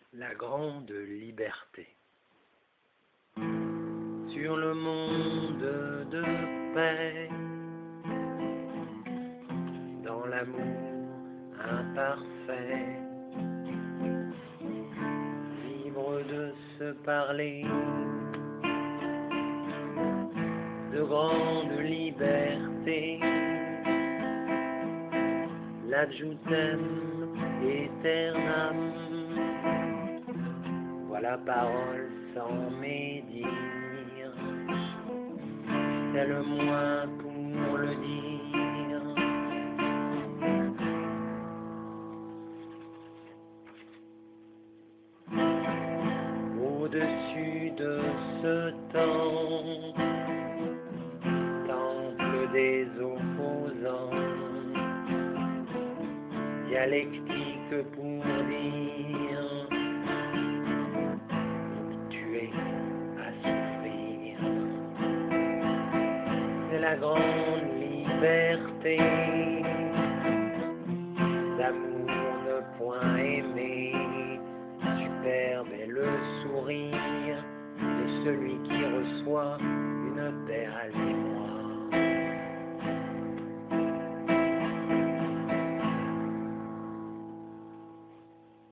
La grande liberté. Sur le monde de paix, dans l'amour imparfait, libre de se parler, de grande liberté, l'adjutem aeternam, voilà parole sans médire, c'est le moins pour le dire. Au-dessus de ce temps, temple des opposants, dialectique pour dire, tuer à souffrir. C'est la grande liberté.